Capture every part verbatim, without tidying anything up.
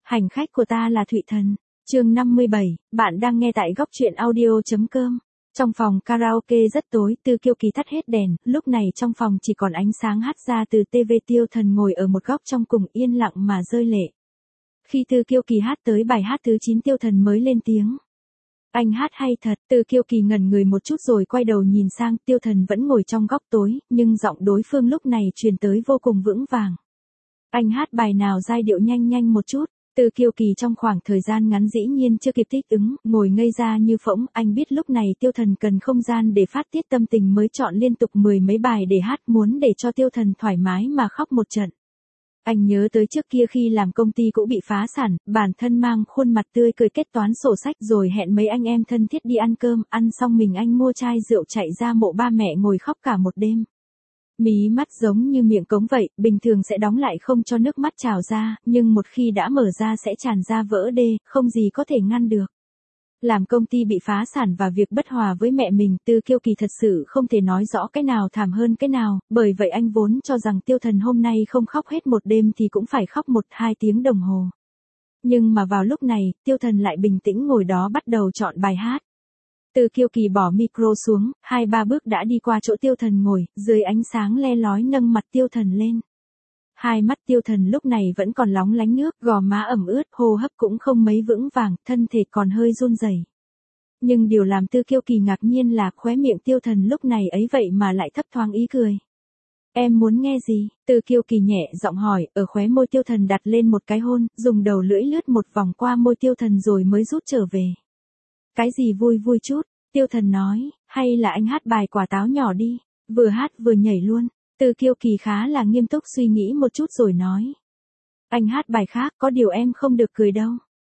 Hành khách của ta là Thụy Thần. Chương năm mươi bảy, bạn đang nghe tại góc truyện audio.com. Trong phòng karaoke rất tối, Tư Kiêu Kỳ tắt hết đèn, lúc này trong phòng chỉ còn ánh sáng hát ra từ ti vi. Tiêu Thần ngồi ở một góc trong cùng yên lặng mà rơi lệ. Khi Tư Kiêu Kỳ hát tới bài hát thứ chín, Tiêu Thần mới lên tiếng. Anh hát hay thật. Tư Kiêu Kỳ ngẩn người một chút rồi quay đầu nhìn sang. Tiêu Thần vẫn ngồi trong góc tối, nhưng giọng đối phương lúc này truyền tới vô cùng vững vàng. Anh hát bài nào giai điệu nhanh nhanh một chút. Tư Kiêu Kỳ trong khoảng thời gian ngắn dĩ nhiên chưa kịp thích ứng, ngồi ngây ra như phỗng. Anh biết lúc này Tiêu Thần cần không gian để phát tiết tâm tình mới chọn liên tục mười mấy bài để hát, muốn để cho Tiêu Thần thoải mái mà khóc một trận. Anh nhớ tới trước kia khi làm công ty cũ bị phá sản, bản thân mang khuôn mặt tươi cười kết toán sổ sách rồi hẹn mấy anh em thân thiết đi ăn cơm, ăn xong mình anh mua chai rượu chạy ra mộ ba mẹ ngồi khóc cả một đêm. Mí mắt giống như miệng cống vậy, bình thường sẽ đóng lại không cho nước mắt trào ra, nhưng một khi đã mở ra sẽ tràn ra vỡ đê, không gì có thể ngăn được. Làm công ty bị phá sản và việc bất hòa với mẹ mình, Tư Kiêu Kỳ thật sự không thể nói rõ cái nào thảm hơn cái nào, bởi vậy anh vốn cho rằng Tiêu Thần hôm nay không khóc hết một đêm thì cũng phải khóc một hai tiếng đồng hồ. Nhưng mà vào lúc này, Tiêu Thần lại bình tĩnh ngồi đó bắt đầu chọn bài hát. Tư Kiêu Kỳ bỏ micro xuống, hai ba bước đã đi qua chỗ Tiêu Thần ngồi, dưới ánh sáng le lói nâng mặt Tiêu Thần lên. Hai mắt Tiêu Thần lúc này vẫn còn lóng lánh nước, gò má ẩm ướt, hô hấp cũng không mấy vững vàng, thân thể còn hơi run rẩy. Nhưng điều làm Tư Kiêu Kỳ ngạc nhiên là khóe miệng Tiêu Thần lúc này ấy vậy mà lại thấp thoáng ý cười. Em muốn nghe gì? Tư Kiêu Kỳ nhẹ giọng hỏi, ở khóe môi Tiêu Thần đặt lên một cái hôn, dùng đầu lưỡi lướt một vòng qua môi Tiêu Thần rồi mới rút trở về. Cái gì vui vui chút? Tiêu Thần nói, hay là anh hát bài quả táo nhỏ đi, vừa hát vừa nhảy luôn. Tư Kiêu Kỳ khá là nghiêm túc suy nghĩ một chút rồi nói. Anh hát bài khác, có điều em không được cười đâu.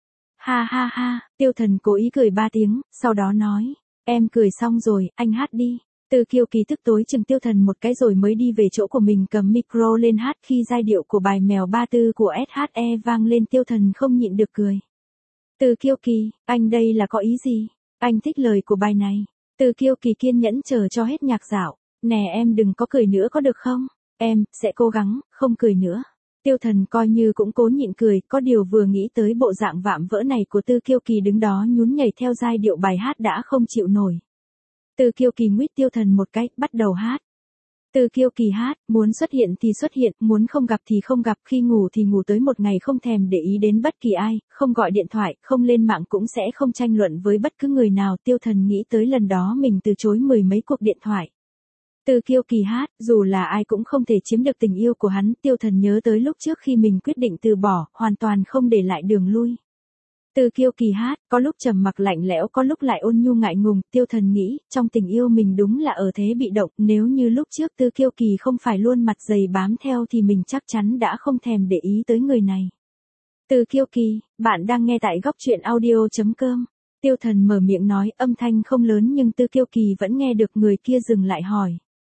Ha ha ha, Tiêu Thần cố ý cười ba tiếng, sau đó nói, em cười xong rồi, anh hát đi. Tư Kiêu Kỳ tức tối chừng Tiêu Thần một cái rồi mới đi về chỗ của mình cầm micro lên hát. Khi giai điệu của bài Mèo Ba Tư của ét hát e vang lên, Tiêu Thần không nhịn được cười. Tư Kiêu Kỳ, anh đây là có ý gì? Anh thích lời của bài này. Tư Kiêu Kỳ kiên nhẫn chờ cho hết nhạc dạo. Nè em đừng có cười nữa có được không? Em, sẽ cố gắng, không cười nữa. Tiêu Thần coi như cũng cố nhịn cười, có điều vừa nghĩ tới bộ dạng vạm vỡ này của Tư Kiêu Kỳ đứng đó nhún nhảy theo giai điệu bài hát đã không chịu nổi. Tư Kiêu Kỳ nguýt Tiêu Thần một cái, bắt đầu hát. Tư Kiêu Kỳ hát, muốn xuất hiện thì xuất hiện, muốn không gặp thì không gặp, khi ngủ thì ngủ tới một ngày không thèm để ý đến bất kỳ ai, không gọi điện thoại, không lên mạng cũng sẽ không tranh luận với bất cứ người nào. Tiêu Thần nghĩ tới lần đó mình từ chối mười mấy cuộc điện thoại. Tư Kiêu Kỳ hát, dù là ai cũng không thể chiếm được tình yêu của hắn. Tiêu Thần nhớ tới lúc trước khi mình quyết định từ bỏ, hoàn toàn không để lại đường lui. Tư Kiêu Kỳ hát, có lúc trầm mặc lạnh lẽo, có lúc lại ôn nhu ngại ngùng. Tiêu Thần nghĩ, trong tình yêu mình đúng là ở thế bị động, nếu như lúc trước Tư Kiêu Kỳ không phải luôn mặt dày bám theo thì mình chắc chắn đã không thèm để ý tới người này. Tư Kiêu Kỳ, bạn đang nghe tại góc truyện audio.com. Tiêu Thần mở miệng nói, âm thanh không lớn nhưng Tư Kiêu Kỳ vẫn nghe được. Người kia dừng lại hỏi.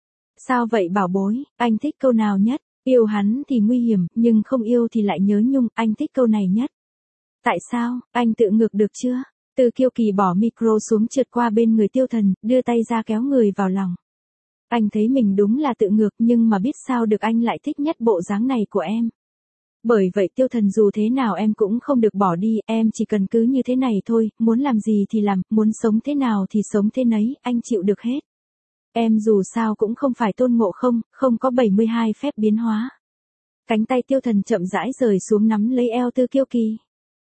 Sao vậy bảo bối, anh thích câu nào nhất? Yêu hắn thì nguy hiểm, nhưng không yêu thì lại nhớ nhung, anh thích câu này nhất. Tại sao, anh tự ngược được chưa? Tư Kiêu Kỳ bỏ micro xuống trượt qua bên người Tiêu Thần, đưa tay ra kéo người vào lòng. Anh thấy mình đúng là tự ngược nhưng mà biết sao được, anh lại thích nhất bộ dáng này của em. Bởi vậy Tiêu Thần dù thế nào em cũng không được bỏ đi, em chỉ cần cứ như thế này thôi, muốn làm gì thì làm, muốn sống thế nào thì sống thế nấy, anh chịu được hết. Em dù sao cũng không phải Tôn Ngộ Không, không có bảy mươi hai phép biến hóa. Cánh tay Tiêu Thần chậm rãi rời xuống nắm lấy eo Tư Kiêu Kỳ.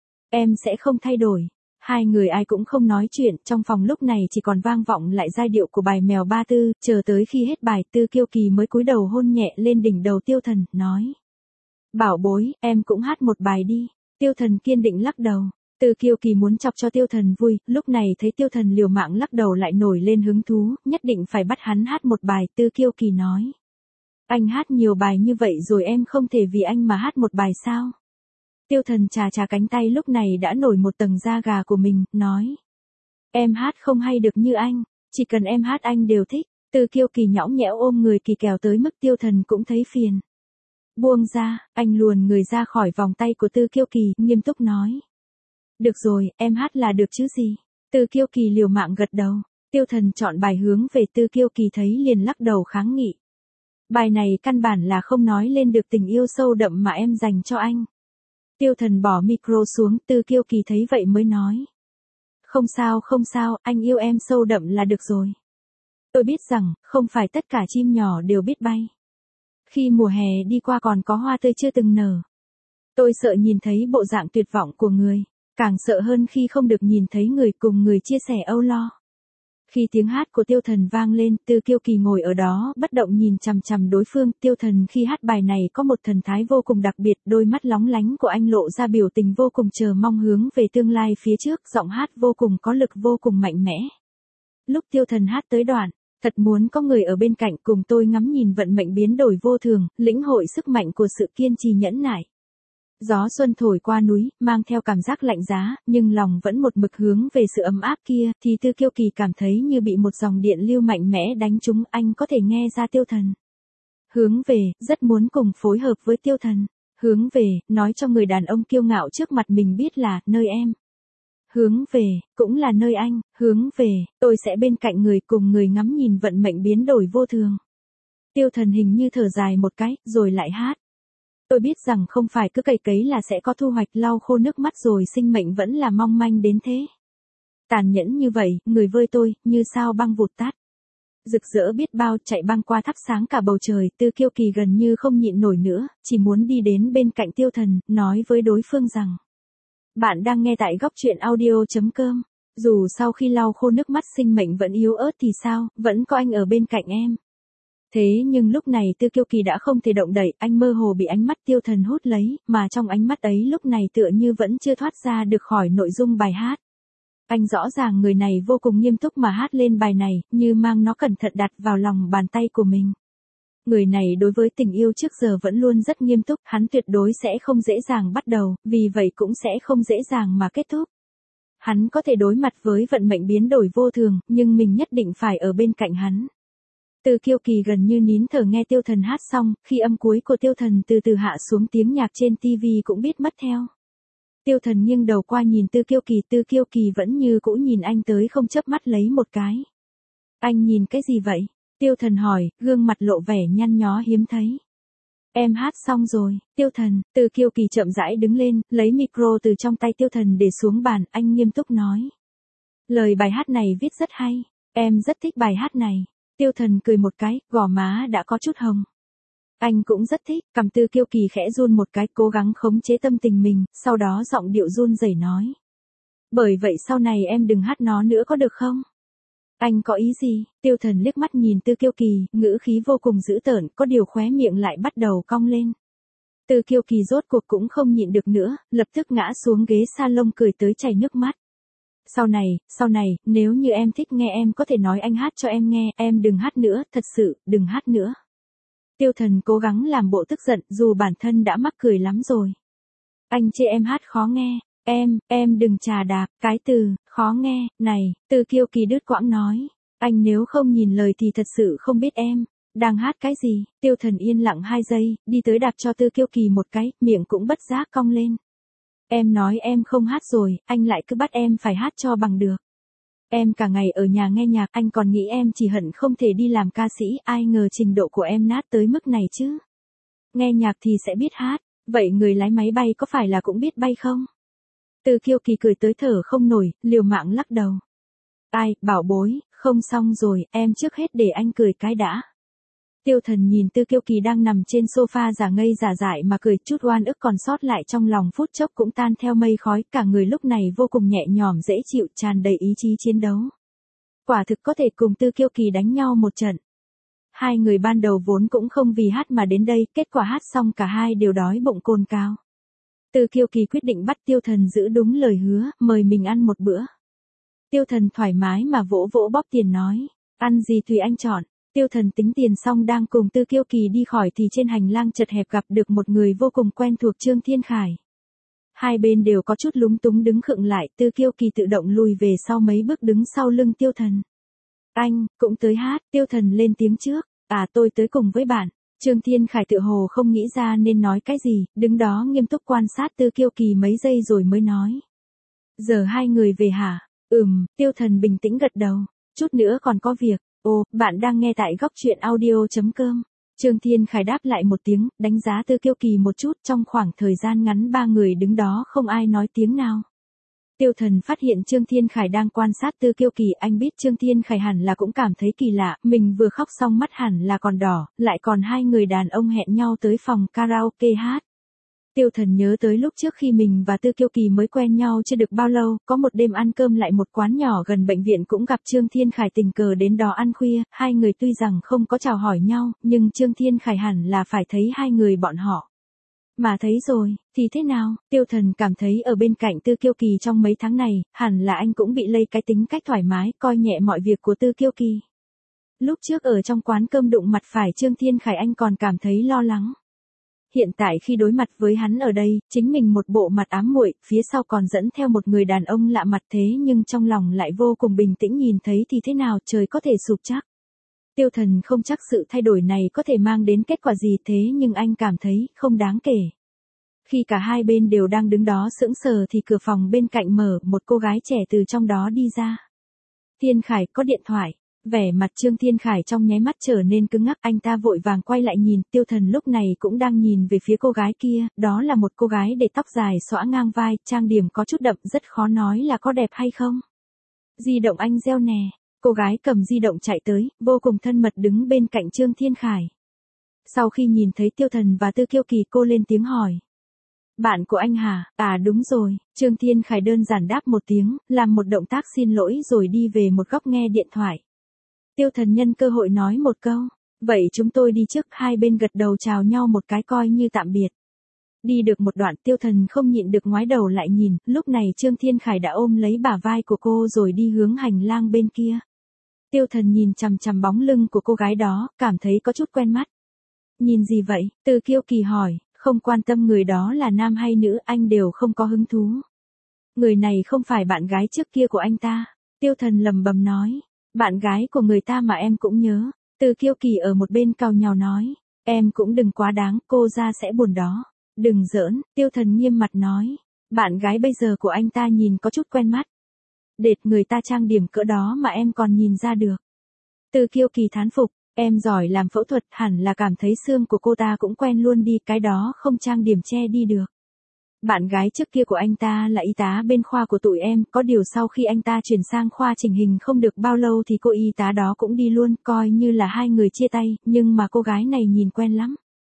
Em sẽ không thay đổi. Hai người ai cũng không nói chuyện, trong phòng lúc này chỉ còn vang vọng lại giai điệu của bài Mèo Ba Tư, chờ tới khi hết bài Tư Kiêu Kỳ mới cúi đầu hôn nhẹ lên đỉnh đầu Tiêu Thần, nói. Bảo bối, em cũng hát một bài đi. Tiêu Thần kiên định lắc đầu. Tư Kiêu Kỳ muốn chọc cho Tiêu Thần vui, lúc này thấy Tiêu Thần liều mạng lắc đầu lại nổi lên hứng thú, nhất định phải bắt hắn hát một bài. Tư Kiêu Kỳ nói. Anh hát nhiều bài như vậy rồi em không thể vì anh mà hát một bài sao? Tiêu Thần chà chà cánh tay lúc này đã nổi một tầng da gà của mình, nói. Em hát không hay được như anh, chỉ cần em hát anh đều thích. Tư Kiêu Kỳ nhõng nhẽo ôm người Kỳ kèo tới mức Tiêu Thần cũng thấy phiền. Buông ra, anh luồn người ra khỏi vòng tay của Tư Kiêu Kỳ, nghiêm túc nói. Được rồi, em hát là được chứ gì. Tư Kiêu Kỳ liều mạng gật đầu. Tiêu Thần chọn bài hướng về Tư Kiêu Kỳ thấy liền lắc đầu kháng nghị. Bài này căn bản là không nói lên được tình yêu sâu đậm mà em dành cho anh. Tiêu Thần bỏ micro xuống, Tư Kiêu Kỳ thấy vậy mới nói. Không sao không sao, anh yêu em sâu đậm là được rồi. Tôi biết rằng, không phải tất cả chim nhỏ đều biết bay. Khi mùa hè đi qua còn có hoa tươi chưa từng nở. Tôi sợ nhìn thấy bộ dạng tuyệt vọng của người, càng sợ hơn khi không được nhìn thấy người cùng người chia sẻ âu lo. Khi tiếng hát của Tiêu Thần vang lên, Tư Kiêu Kỳ ngồi ở đó bất động nhìn chằm chằm đối phương. Tiêu Thần khi hát bài này có một thần thái vô cùng đặc biệt, đôi mắt lóng lánh của anh lộ ra biểu tình vô cùng chờ mong hướng về tương lai phía trước, giọng hát vô cùng có lực vô cùng mạnh mẽ. Lúc Tiêu Thần hát tới đoạn, thật muốn có người ở bên cạnh cùng tôi ngắm nhìn vận mệnh biến đổi vô thường, lĩnh hội sức mạnh của sự kiên trì nhẫn nại. Gió xuân thổi qua núi, mang theo cảm giác lạnh giá, nhưng lòng vẫn một mực hướng về sự ấm áp kia, thì Tư Kiêu Kỳ cảm thấy như bị một dòng điện lưu mạnh mẽ đánh trúng. Anh có thể nghe ra Tiêu Thần hướng về, rất muốn cùng phối hợp với Tiêu Thần. Hướng về, nói cho người đàn ông kiêu ngạo trước mặt mình biết là, nơi em. Hướng về, cũng là nơi anh. Hướng về, tôi sẽ bên cạnh người cùng người ngắm nhìn vận mệnh biến đổi vô thường. Tiêu Thần hình như thở dài một cái, rồi lại hát. Tôi biết rằng không phải cứ cày cấy là sẽ có thu hoạch, lau khô nước mắt rồi sinh mệnh vẫn là mong manh đến thế. Tàn nhẫn như vậy, người vơi tôi, như sao băng vụt tắt. Rực rỡ biết bao, chạy băng qua thắp sáng cả bầu trời. Tư Kiêu Kỳ gần như không nhịn nổi nữa, chỉ muốn đi đến bên cạnh Tiêu Thần, nói với đối phương rằng. Bạn đang nghe tại góc truyện audio chấm com. Dù sau khi lau khô nước mắt sinh mệnh vẫn yếu ớt thì sao, vẫn có anh ở bên cạnh em. Thế nhưng lúc này Tư Kiêu Kỳ đã không thể động đậy, anh mơ hồ bị ánh mắt Tiêu Thần hút lấy, mà trong ánh mắt ấy lúc này tựa như vẫn chưa thoát ra được khỏi nội dung bài hát. Anh rõ ràng người này vô cùng nghiêm túc mà hát lên bài này, như mang nó cẩn thận đặt vào lòng bàn tay của mình. Người này đối với tình yêu trước giờ vẫn luôn rất nghiêm túc, hắn tuyệt đối sẽ không dễ dàng bắt đầu, vì vậy cũng sẽ không dễ dàng mà kết thúc. Hắn có thể đối mặt với vận mệnh biến đổi vô thường, nhưng mình nhất định phải ở bên cạnh hắn. Tư Kiêu Kỳ gần như nín thở nghe Tiêu Thần hát xong, khi âm cuối của Tiêu Thần từ từ hạ xuống tiếng nhạc trên tivi cũng biết mất theo. Tiêu Thần nghiêng đầu qua nhìn Tư Kiêu Kỳ, Tư Kiêu Kỳ vẫn như cũ nhìn anh tới không chớp mắt lấy một cái. Anh nhìn cái gì vậy? Tiêu Thần hỏi, gương mặt lộ vẻ nhăn nhó hiếm thấy. Em hát xong rồi, Tiêu Thần. Tư Kiêu Kỳ chậm rãi đứng lên, lấy micro từ trong tay Tiêu Thần để xuống bàn, anh nghiêm túc nói. Lời bài hát này viết rất hay, em rất thích bài hát này. Tiêu Thần cười một cái, gò má đã có chút hồng. Anh cũng rất thích, cầm Tư Kiêu Kỳ khẽ run một cái, cố gắng khống chế tâm tình mình, sau đó giọng điệu run rẩy nói. Bởi vậy sau này em đừng hát nó nữa có được không? Anh có ý gì? Tiêu Thần liếc mắt nhìn Tư Kiêu Kỳ, ngữ khí vô cùng dữ tợn, có điều khóe miệng lại bắt đầu cong lên. Tư Kiêu Kỳ rốt cuộc cũng không nhịn được nữa, lập tức ngã xuống ghế salon cười tới chảy nước mắt. Sau này, sau này, nếu như em thích nghe em có thể nói anh hát cho em nghe, em đừng hát nữa, thật sự, đừng hát nữa. Tiêu Thần cố gắng làm bộ tức giận, dù bản thân đã mắc cười lắm rồi. Anh chê em hát khó nghe, em, em đừng chà đạp, cái từ, khó nghe, này, Tư Kiêu Kỳ đứt quãng nói. Anh nếu không nhìn lời thì thật sự không biết em đang hát cái gì. Tiêu Thần yên lặng hai giây, đi tới đạp cho Tư Kiêu Kỳ một cái, miệng cũng bất giác cong lên. Em nói em không hát rồi, anh lại cứ bắt em phải hát cho bằng được. Em cả ngày ở nhà nghe nhạc, anh còn nghĩ em chỉ hận không thể đi làm ca sĩ, ai ngờ trình độ của em nát tới mức này chứ. Nghe nhạc thì sẽ biết hát, vậy người lái máy bay có phải là cũng biết bay không? Tư Kiêu Kỳ cười tới thở không nổi, liều mạng lắc đầu. Ai, bảo bối, không xong rồi, em trước hết để anh cười cái đã. Tiêu Thần nhìn Tư Kiêu Kỳ đang nằm trên sofa giả ngây giả dại mà cười, chút oan ức còn sót lại trong lòng phút chốc cũng tan theo mây khói, cả người lúc này vô cùng nhẹ nhõm dễ chịu, tràn đầy ý chí chiến đấu. Quả thực có thể cùng Tư Kiêu Kỳ đánh nhau một trận. Hai người ban đầu vốn cũng không vì hát mà đến đây, kết quả hát xong cả hai đều đói bụng cồn cào. Tư Kiêu Kỳ quyết định bắt Tiêu Thần giữ đúng lời hứa, mời mình ăn một bữa. Tiêu Thần thoải mái mà vỗ vỗ bóp tiền nói, ăn gì tùy anh chọn. Tiêu Thần tính tiền xong đang cùng Tư Kiêu Kỳ đi khỏi thì trên hành lang chật hẹp gặp được một người vô cùng quen thuộc, Trương Thiên Khải. Hai bên đều có chút lúng túng đứng khựng lại, Tư Kiêu Kỳ tự động lùi về sau mấy bước đứng sau lưng Tiêu Thần. Anh, cũng tới hát, Tiêu Thần lên tiếng trước, à tôi tới cùng với bạn. Trương Thiên Khải tự hồ không nghĩ ra nên nói cái gì, đứng đó nghiêm túc quan sát Tư Kiêu Kỳ mấy giây rồi mới nói. Giờ hai người về hả? Ừm, Tiêu Thần bình tĩnh gật đầu, chút nữa còn có việc. Ồ, bạn đang nghe tại góc truyện audio chấm com. Trương Thiên Khải đáp lại một tiếng, đánh giá Tư Kiêu Kỳ một chút, trong khoảng thời gian ngắn ba người đứng đó không ai nói tiếng nào. Tiêu Thần phát hiện Trương Thiên Khải đang quan sát Tư Kiêu Kỳ, anh biết Trương Thiên Khải hẳn là cũng cảm thấy kỳ lạ, mình vừa khóc xong mắt hẳn là còn đỏ, lại còn hai người đàn ông hẹn nhau tới phòng karaoke hát. Tiêu Thần nhớ tới lúc trước khi mình và Tư Kiêu Kỳ mới quen nhau chưa được bao lâu, có một đêm ăn cơm lại một quán nhỏ gần bệnh viện cũng gặp Trương Thiên Khải tình cờ đến đó ăn khuya, hai người tuy rằng không có chào hỏi nhau, nhưng Trương Thiên Khải hẳn là phải thấy hai người bọn họ. Mà thấy rồi, thì thế nào? Tiêu Thần cảm thấy ở bên cạnh Tư Kiêu Kỳ trong mấy tháng này, hẳn là anh cũng bị lây cái tính cách thoải mái, coi nhẹ mọi việc của Tư Kiêu Kỳ. Lúc trước ở trong quán cơm đụng mặt phải Trương Thiên Khải anh còn cảm thấy lo lắng. Hiện tại khi đối mặt với hắn ở đây, chính mình một bộ mặt ám muội, phía sau còn dẫn theo một người đàn ông lạ mặt thế nhưng trong lòng lại vô cùng bình tĩnh, nhìn thấy thì thế nào trời có thể sụp chắc. Tiêu Thần không chắc sự thay đổi này có thể mang đến kết quả gì thế nhưng anh cảm thấy không đáng kể. Khi cả hai bên đều đang đứng đó sững sờ thì cửa phòng bên cạnh mở, một cô gái trẻ từ trong đó đi ra. Thiên Khải có điện thoại. Vẻ mặt Trương Thiên Khải trong nháy mắt trở nên cứng ngắc, anh ta vội vàng quay lại nhìn, Tiêu Thần lúc này cũng đang nhìn về phía cô gái kia, đó là một cô gái để tóc dài xõa ngang vai, trang điểm có chút đậm, rất khó nói là có đẹp hay không. Di động anh reo nè, cô gái cầm di động chạy tới, vô cùng thân mật đứng bên cạnh Trương Thiên Khải. Sau khi nhìn thấy Tiêu Thần và Tư Kiêu Kỳ cô lên tiếng hỏi. Bạn của anh hả? À đúng rồi, Trương Thiên Khải đơn giản đáp một tiếng, làm một động tác xin lỗi rồi đi về một góc nghe điện thoại. Tiêu Thần nhân cơ hội nói một câu, vậy chúng tôi đi trước, hai bên gật đầu chào nhau một cái coi như tạm biệt. Đi được một đoạn Tiêu Thần không nhịn được ngoái đầu lại nhìn, lúc này Trương Thiên Khải đã ôm lấy bả vai của cô rồi đi hướng hành lang bên kia. Tiêu Thần nhìn chằm chằm bóng lưng của cô gái đó, cảm thấy có chút quen mắt. Nhìn gì vậy? Tư Kiêu Kỳ hỏi, không quan tâm người đó là nam hay nữ, anh đều không có hứng thú. Người này không phải bạn gái trước kia của anh ta. Tiêu Thần lầm bầm nói. Bạn gái của người ta mà em cũng nhớ. Tư Kiêu Kỳ ở một bên cau nhàu nói. Em cũng đừng quá đáng, cô ra sẽ buồn đó. Đừng giỡn, Tiêu Thần nghiêm mặt nói. Bạn gái bây giờ của anh ta nhìn có chút quen mắt. Đệt, người ta trang điểm cỡ đó mà em còn nhìn ra được. Tư Kiêu Kỳ thán phục. Em giỏi làm phẫu thuật, hẳn là cảm thấy xương của cô ta cũng quen luôn đi, cái đó không trang điểm che đi được. Bạn gái trước kia của anh ta là y tá bên khoa của tụi em, có điều sau khi anh ta chuyển sang khoa chỉnh hình không được bao lâu thì cô y tá đó cũng đi luôn, coi như là hai người chia tay, nhưng mà cô gái này nhìn quen lắm.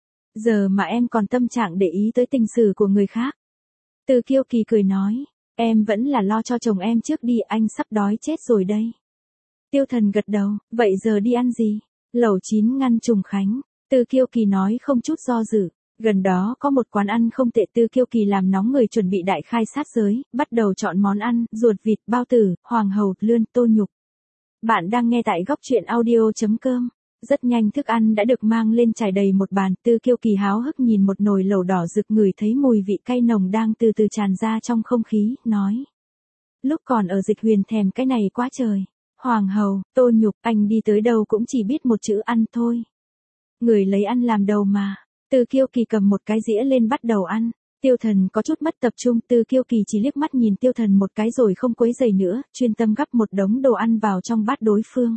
Giờ mà em còn tâm trạng để ý tới tình sử của người khác. Tư Kiêu Kỳ cười nói, em vẫn là lo cho chồng em trước đi, anh sắp đói chết rồi đây. Tiêu Thần gật đầu, vậy giờ đi ăn gì? Lẩu chín ngăn Trùng Khánh. Tư Kiêu Kỳ nói không chút do dự. Gần đó có một quán ăn không tệ, Tư Kiêu Kỳ làm nóng người chuẩn bị đại khai sát giới, bắt đầu chọn món ăn, ruột vịt, bao tử, hoàng hầu, lươn, tô nhục. Bạn đang nghe tại góc truyện audio chấm com. Rất nhanh thức ăn đã được mang lên trải đầy một bàn, Tư Kiêu Kỳ háo hức nhìn một nồi lẩu đỏ rực, ngửi thấy mùi vị cay nồng đang từ từ tràn ra trong không khí, nói. Lúc còn ở Dịch Huyền thèm cái này quá trời. Hoàng hầu, tô nhục, anh đi tới đâu cũng chỉ biết một chữ ăn thôi. Người lấy ăn làm đầu mà. Tư Kiêu Kỳ cầm một cái dĩa lên bắt đầu ăn. Tiêu Thần có chút mất tập trung, Tư Kiêu Kỳ chỉ liếc mắt nhìn Tiêu Thần một cái rồi không quấy rầy nữa, chuyên tâm gắp một đống đồ ăn vào trong bát đối phương.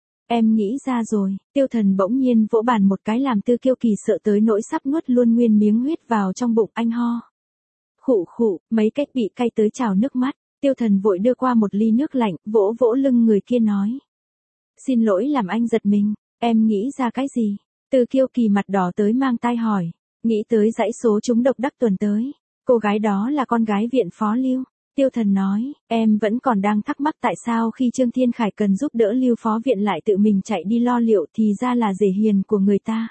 Em nghĩ ra rồi, Tiêu Thần bỗng nhiên vỗ bàn một cái làm Tư Kiêu Kỳ sợ tới nỗi sắp nuốt luôn nguyên miếng huyết vào trong bụng, anh ho. Khụ khụ, mấy cách bị cay tới trào nước mắt. Tiêu Thần vội đưa qua một ly nước lạnh, vỗ vỗ lưng người kia nói. Xin lỗi làm anh giật mình, em nghĩ ra cái gì? Tư Kiêu Kỳ mặt đỏ tới mang tai hỏi. Nghĩ tới dãy số trúng độc đắc tuần tới. Cô gái đó là con gái viện phó Lưu. Tiêu Thần nói, em vẫn còn đang thắc mắc tại sao khi Trương Thiên Khải cần giúp đỡ Lưu phó viện lại tự mình chạy đi lo liệu thì ra là rể hiền của người ta.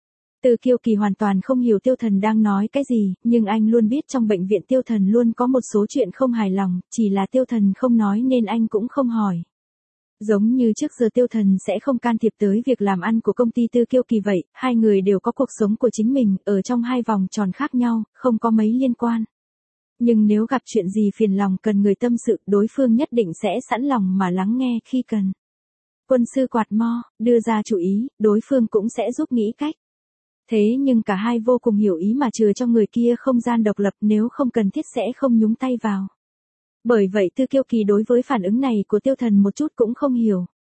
Tư Kiêu Kỳ hoàn toàn không hiểu Tiêu Thần đang nói cái gì, nhưng anh luôn biết trong bệnh viện Tiêu Thần luôn có một số chuyện không hài lòng, chỉ là Tiêu Thần không nói nên anh cũng không hỏi. Giống như trước giờ Tiêu Thần sẽ không can thiệp tới việc làm ăn của công ty Tư Kiêu Kỳ vậy, hai người đều có cuộc sống của chính mình, ở trong hai vòng tròn khác nhau, không có mấy liên quan. Nhưng nếu gặp chuyện gì phiền lòng cần người tâm sự, đối phương nhất định sẽ sẵn lòng mà lắng nghe khi cần. Quân sư quạt mo, đưa ra chủ ý, đối phương cũng sẽ giúp nghĩ cách. Thế nhưng cả hai vô cùng hiểu ý mà chừa cho người kia không gian độc lập, nếu không cần thiết sẽ không nhúng tay vào. Bởi vậy Tư Kiêu Kỳ đối với phản ứng này của Tiêu Thần một chút cũng không hiểu.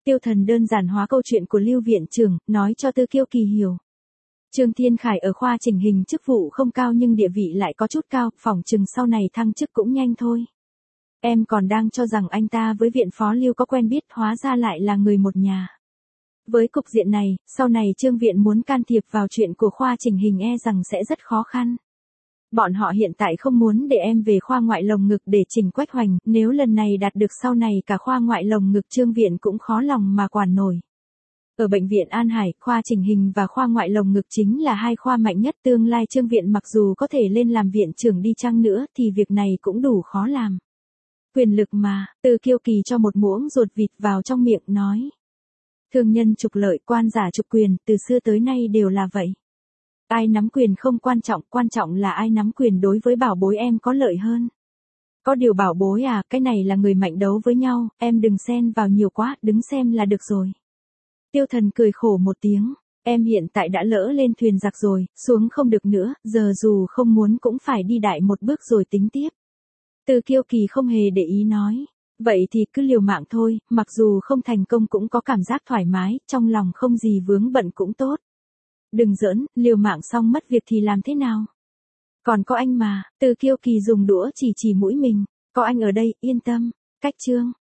Tiêu Thần đơn giản hóa câu chuyện của Lưu viện trưởng, nói cho Tư Kiêu Kỳ hiểu. Trương Thiên Khải ở khoa chỉnh hình chức vụ không cao nhưng địa vị lại có chút cao, phỏng chừng sau này thăng chức cũng nhanh thôi. Em còn đang cho rằng anh ta với viện phó Lưu có quen biết, hóa ra lại là người một nhà. Với cục diện này, sau này Trương viện muốn can thiệp vào chuyện của khoa chỉnh hình e rằng sẽ rất khó khăn. Bọn họ hiện tại không muốn để em về khoa ngoại lồng ngực để chỉnh Quách Hoành, nếu lần này đạt được sau này cả khoa ngoại lồng ngực Trương viện cũng khó lòng mà quản nổi. Ở bệnh viện An Hải, khoa chỉnh hình và khoa ngoại lồng ngực chính là hai khoa mạnh nhất, tương lai Trương viện mặc dù có thể lên làm viện trưởng đi chăng nữa thì việc này cũng đủ khó làm. Quyền lực mà, Tư Kiêu Kỳ cho một muỗng ruột vịt vào trong miệng nói. Thương nhân trục lợi, quan giả trục quyền, từ xưa tới nay đều là vậy. Ai nắm quyền không quan trọng, quan trọng là ai nắm quyền đối với bảo bối em có lợi hơn. Có điều bảo bối à, cái này là người mạnh đấu với nhau, em đừng xen vào nhiều quá, đứng xem là được rồi. Tiêu Thần cười khổ một tiếng, em hiện tại đã lỡ lên thuyền giặc rồi, xuống không được nữa, giờ dù không muốn cũng phải đi đại một bước rồi tính tiếp. Tư Kiêu Kỳ không hề để ý nói, vậy thì cứ liều mạng thôi, mặc dù không thành công cũng có cảm giác thoải mái, trong lòng không gì vướng bận cũng tốt. Đừng giỡn, liều mạng xong mất việc thì làm thế nào? Còn có anh mà, Tư Kiêu Kỳ dùng đũa chỉ chỉ mũi mình, có anh ở đây, yên tâm, cách Trương.